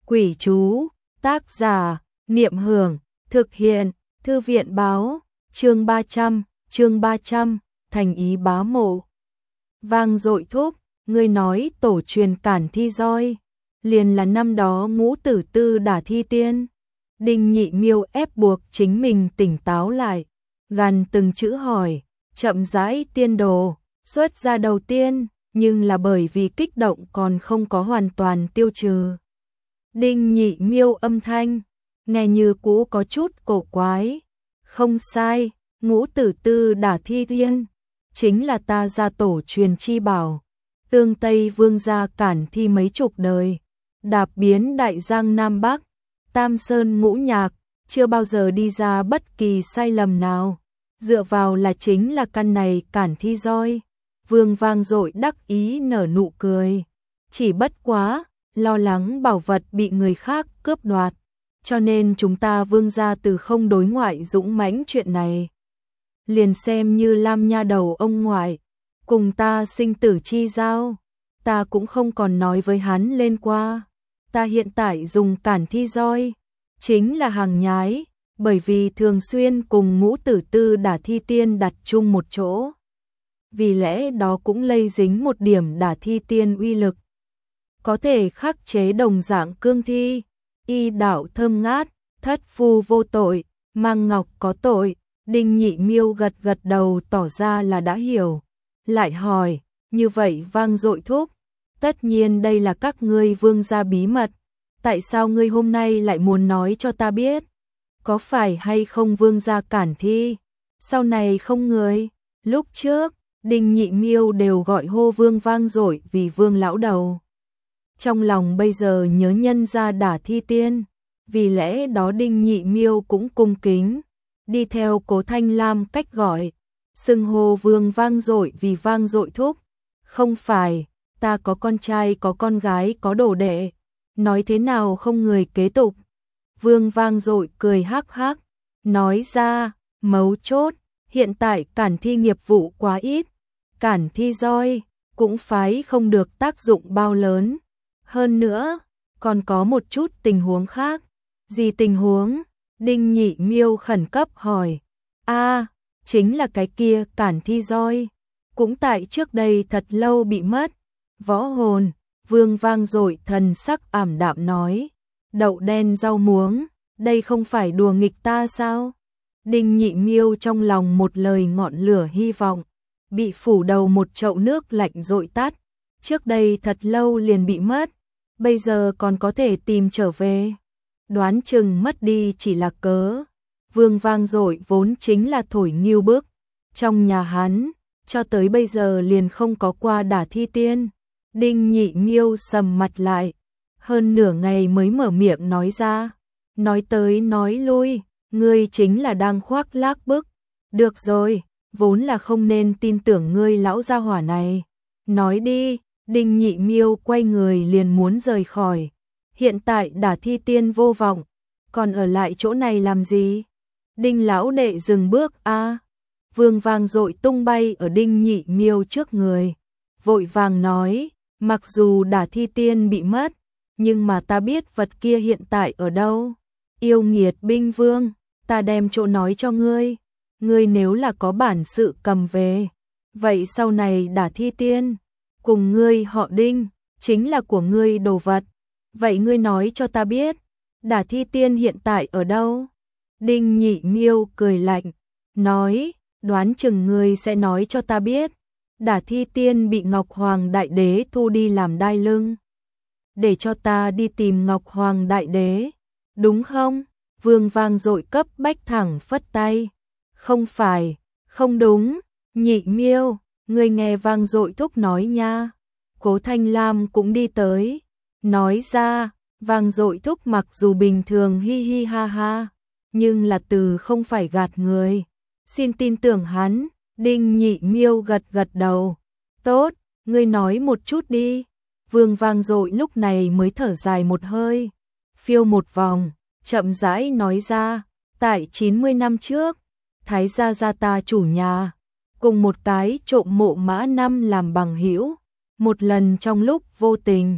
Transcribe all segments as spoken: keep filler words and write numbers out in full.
Quỷ chú, tác giả, Niệm Hưởng, thực hiện, Thư viện báo, chương ba trăm, chương ba trăm, thành ý bá mộ. Vang dội thúc, ngươi nói tổ truyền Cản Thi roi, liền là năm đó Ngũ Tử Tư đả thi tiên. Đinh Nhị Miêu ép buộc chính mình tỉnh táo lại, gằn từng chữ hỏi, chậm rãi tiên đồ, xuất ra đầu tiên, nhưng là bởi vì kích động còn không có hoàn toàn tiêu trừ. Đinh Nhị Miêu âm thanh, nghe như cũ có chút cổ quái. Không sai, Ngũ Tử Tư đả thi tiên, chính là ta gia tổ truyền chi bảo. Tương Tây Vương gia Cản Thi mấy chục đời, đạp biến đại giang Nam Bắc, Tam Sơn ngũ nhạc, chưa bao giờ đi ra bất kỳ sai lầm nào. Dựa vào là chính là căn này Cản Thi roi. Vương vang dội đắc ý nở nụ cười. Chỉ bất quá, lo lắng bảo vật bị người khác cướp đoạt, cho nên chúng ta Vương gia từ không đối ngoại dũng mãnh chuyện này. Liền xem như Lam nha đầu ông ngoại, cùng ta sinh tử chi giao, ta cũng không còn nói với hắn lên qua. Ta hiện tại dùng Cản Thi roi, chính là hàng nhái, bởi vì thường xuyên cùng Ngũ Tử Tư đả thi tiên đặt chung một chỗ. Vì lẽ đó cũng lây dính một điểm đả thi tiên uy lực. Có thể khắc chế đồng dạng cương thi, y đạo thơm ngát, thất phu vô tội, mang ngọc có tội. Đinh Nhị Miêu gật gật đầu tỏ ra là đã hiểu. Lại hỏi, như vậy vang dội thúc, tất nhiên đây là các ngươi Vương gia bí mật, tại sao ngươi hôm nay lại muốn nói cho ta biết? Có phải hay không Vương gia Cản Thi, sau này không người? Lúc trước, Đinh Nhị Miêu đều gọi hô Vương vang dội vì Vương lão đầu. Trong lòng bây giờ nhớ nhân gia đả thi tiên, vì lẽ đó Đinh Nhị Miêu cũng cung kính, đi theo Cố Thanh Lam cách gọi, xưng hô Vương vang dội vì vang dội thúc. Không phải, ta có con trai có con gái có đồ đệ, nói thế nào không người kế tục. Vương vang dội cười hắc hắc, nói ra, mấu chốt, hiện tại Cản Thi nghiệp vụ quá ít, Cản Thi roi cũng phái không được tác dụng bao lớn. Hơn nữa, còn có một chút tình huống khác. Gì tình huống? Đinh Nhị Miêu khẩn cấp hỏi. A, chính là cái kia Cản Thi roi, cũng tại trước đây thật lâu bị mất. Võ hồn, Vương vang dội thần sắc ảm đạm nói. Đậu đen rau muống, đây không phải đùa nghịch ta sao? Đinh Nhị Miêu trong lòng một lời ngọn lửa hy vọng, bị phủ đầu một chậu nước lạnh dội tắt. Trước đây thật lâu liền bị mất, bây giờ còn có thể tìm trở về. Đoán chừng mất đi chỉ là cớ. Vương vang dội vốn chính là thổi nghiêu bức. Trong nhà hắn, cho tới bây giờ liền không có qua đả thi tiên. Đinh Nhị Miêu sầm mặt lại, hơn nửa ngày mới mở miệng nói ra. Nói tới nói lui, ngươi chính là đang khoác lác bức. Được rồi, vốn là không nên tin tưởng ngươi lão gia hỏa này. Nói đi. Đinh Nhị Miêu quay người liền muốn rời khỏi. Hiện tại đả thi tiên vô vọng, còn ở lại chỗ này làm gì? Đinh lão đệ dừng bước a. Vương vang dội tung bay ở Đinh Nhị Miêu trước người, vội vàng nói, mặc dù đả thi tiên bị mất, nhưng mà ta biết vật kia hiện tại ở đâu. Yêu nghiệt binh vương, ta đem chỗ nói cho ngươi, ngươi nếu là có bản sự cầm về, vậy sau này đả thi tiên cùng ngươi họ Đinh, chính là của ngươi đồ vật. Vậy ngươi nói cho ta biết, đả thi tiên hiện tại ở đâu? Đinh Nhị Miêu cười lạnh, nói, đoán chừng ngươi sẽ nói cho ta biết. Đả thi tiên bị Ngọc Hoàng Đại Đế thu đi làm đai lưng. Để cho ta đi tìm Ngọc Hoàng Đại Đế, đúng không? Vương vang dội cấp bách thẳng phất tay. Không phải, không đúng, Nhị Miêu. Người nghe vang dội thúc nói nha. Cố Thanh Lam cũng đi tới, nói ra, vang dội thúc mặc dù bình thường hi hi ha ha, nhưng là từ không phải gạt người. Xin tin tưởng hắn. Đinh Nhị Miêu gật gật đầu. Tốt, ngươi nói một chút đi. Vương vang dội lúc này mới thở dài một hơi, phiêu một vòng, chậm rãi nói ra, tại chín mươi năm trước, Thái gia gia ta chủ nhà cùng một cái trộm mộ mã năm làm bằng hữu, một lần trong lúc vô tình,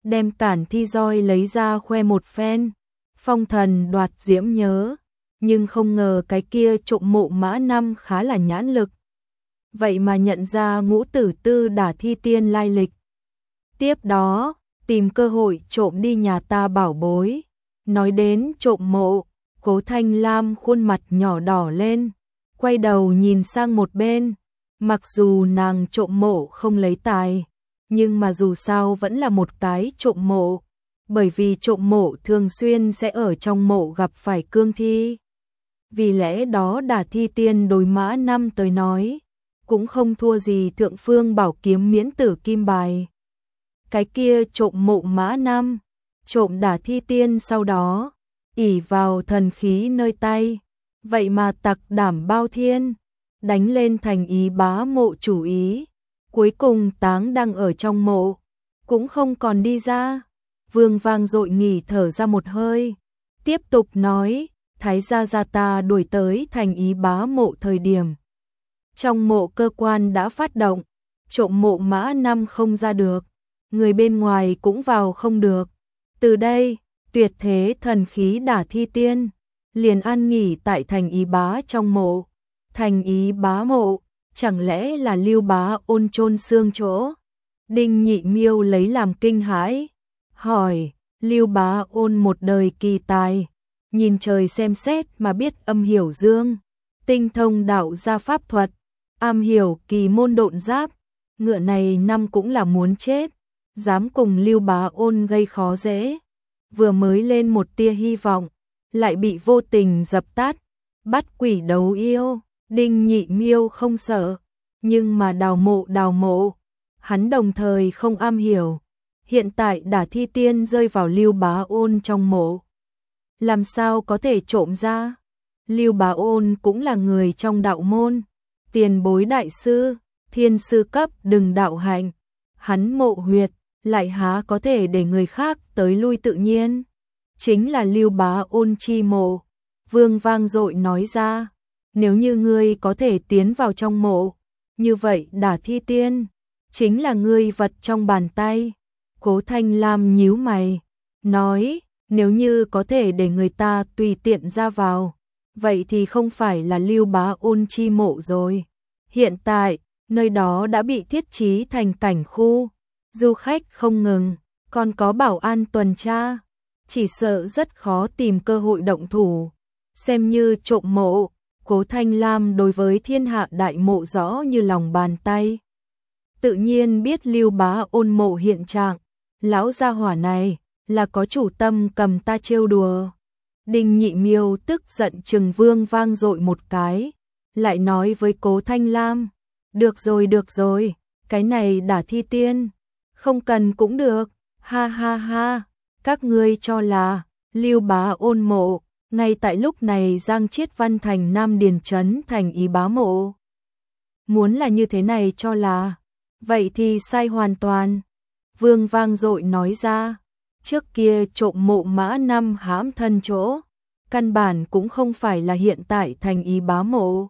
đem cản thi roi lấy ra khoe một phen. Phong Thần đoạt diễm nhớ, nhưng không ngờ cái kia trộm mộ mã năm khá là nhãn lực. Vậy mà nhận ra Ngũ Tử Tư Đả Thi Tiên lai lịch. Tiếp đó, tìm cơ hội trộm đi nhà ta bảo bối. Nói đến trộm mộ, Cố Thanh Lam khuôn mặt nhỏ đỏ lên, quay đầu nhìn sang một bên. Mặc dù nàng trộm mộ không lấy tài, nhưng mà dù sao vẫn là một cái trộm mộ, bởi vì trộm mộ thường xuyên sẽ ở trong mộ gặp phải cương thi. Vì lẽ đó Đả Thi Tiên đối mã năm tới nói, cũng không thua gì Thượng Phương Bảo Kiếm miễn tử kim bài. Cái kia trộm mộ mã năm, trộm Đả Thi Tiên sau đó, ỷ vào thần khí nơi tay, vậy mà tặc đảm bao thiên, đánh lên Thành Ý Bá Mộ chủ ý, cuối cùng táng đang ở trong mộ, cũng không còn đi ra. Vương vang dội nghỉ thở ra một hơi, tiếp tục nói, Thái gia gia ta đuổi tới Thành Ý Bá Mộ thời điểm. Trong mộ cơ quan đã phát động, trộm mộ mã năm không ra được, người bên ngoài cũng vào không được. Từ đây, tuyệt thế thần khí Đả Thi Tiên, liền an nghỉ tại Thành Ý Bá trong mộ. Thành Ý Bá mộ, chẳng lẽ là Lưu Bá Ôn chôn xương chỗ? Đinh Nhị Miêu lấy làm kinh hãi, hỏi, Lưu Bá Ôn một đời kỳ tài, nhìn trời xem xét mà biết âm hiểu dương, tinh thông đạo gia pháp thuật, am hiểu kỳ môn độn giáp, ngựa này năm cũng là muốn chết, dám cùng Lưu Bá Ôn gây khó dễ. Vừa mới lên một tia hy vọng, lại bị vô tình dập tắt. Bắt quỷ đấu yêu, Đinh Nhị Miêu không sợ, nhưng mà đào mộ đào mộ, hắn đồng thời không am hiểu. Hiện tại Đả Thi Tiên rơi vào Lưu Bá Ôn trong mộ, làm sao có thể trộm ra? Lưu Bá Ôn cũng là người trong đạo môn, tiền bối đại sư, thiên sư cấp đừng đạo hạnh, hắn mộ huyệt, lại há có thể để người khác tới lui tự nhiên. Chính là Lưu Bá Ôn chi mộ. Vương vang dội nói ra, nếu như ngươi có thể tiến vào trong mộ, như vậy Đả Thi Tiên chính là ngươi vật trong bàn tay. Cố Thanh Lam nhíu mày, nói, nếu như có thể để người ta tùy tiện ra vào, vậy thì không phải là Lưu Bá Ôn chi mộ rồi. Hiện tại, nơi đó đã bị thiết trí thành cảnh khu, du khách không ngừng, còn có bảo an tuần tra, chỉ sợ rất khó tìm cơ hội động thủ. Xem như trộm mộ, Cố Thanh Lam đối với thiên hạ đại mộ rõ như lòng bàn tay. Tự nhiên biết Lưu Bá Ôn mộ hiện trạng, lão gia hỏa này là có chủ tâm cầm ta trêu đùa. Đinh Nhị Miêu tức giận trừng Vương vang dội một cái, lại nói với Cố Thanh Lam, được rồi được rồi, cái này Đả Thi Tiên, không cần cũng được, ha ha ha, các ngươi cho là Lưu Bá Ôn mộ, ngay tại lúc này Giang Chiết Văn thành Nam Điền Trấn Thành Ý Bá mộ. Muốn là như thế này cho là, vậy thì sai hoàn toàn. Vương vang dội nói ra, trước kia trộm mộ mã năm hãm thân chỗ, căn bản cũng không phải là hiện tại Thành Ý Bá mộ.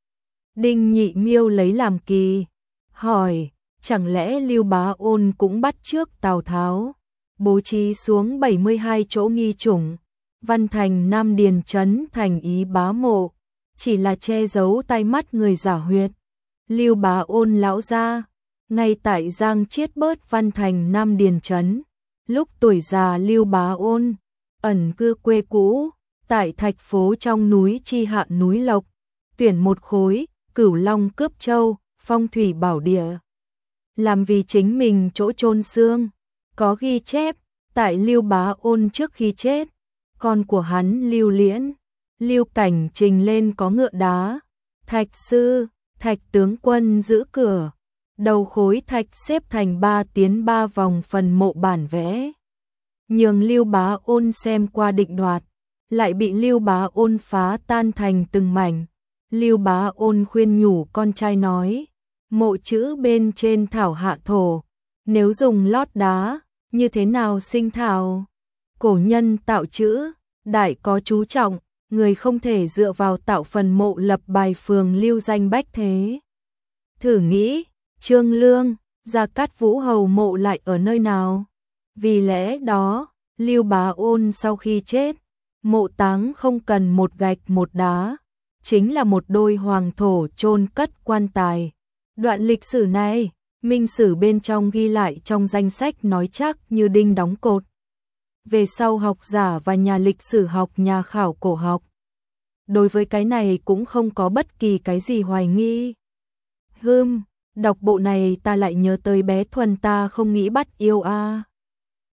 Đinh Nhị Miêu lấy làm kỳ, hỏi, chẳng lẽ Lưu Bá Ôn cũng bắt chước Tào Tháo, bố trí xuống bảy mươi hai chỗ nghi chủng, văn thành Nam Điền Trấn Thành Ý Bá mộ, chỉ là che giấu tai mắt người giả huyệt. Lưu Bá Ôn lão gia, ngay tại Giang Chiết bớt văn thành Nam Điền Trấn, lúc tuổi già Lưu Bá Ôn ẩn cư quê cũ, tại thạch phố trong núi chi hạ núi Lộc, tuyển một khối Cửu Long Cướp Châu, phong thủy bảo địa, làm vì chính mình chỗ chôn xương. Có ghi chép, tại Lưu Bá Ôn trước khi chết, con của hắn Lưu Liễn, Lưu Cảnh trình lên có ngựa đá, thạch sư, thạch tướng quân giữ cửa, đầu khối thạch xếp thành ba tiến ba vòng phần mộ bản vẽ. Nhường Lưu Bá Ôn xem qua định đoạt, lại bị Lưu Bá Ôn phá tan thành từng mảnh. Lưu Bá Ôn khuyên nhủ con trai nói, mộ chữ bên trên thảo hạ thổ, nếu dùng lót đá, như thế nào sinh thảo? Cổ nhân tạo chữ, đại có chú trọng, người không thể dựa vào tạo phần mộ lập bài phường lưu danh bách thế. Thử nghĩ, Trương Lương, Gia Cát Vũ hầu mộ lại ở nơi nào? Vì lẽ đó, Lưu Bá Ôn sau khi chết, mộ táng không cần một gạch một đá, chính là một đôi hoàng thổ chôn cất quan tài. Đoạn lịch sử này, Minh Sử bên trong ghi lại trong danh sách nói chắc như đinh đóng cột. Về sau học giả và nhà lịch sử học, nhà khảo cổ học, đối với cái này cũng không có bất kỳ cái gì hoài nghi. Hừm, đọc bộ này ta lại nhớ tới bé Thuần ta không nghĩ bắt yêu a.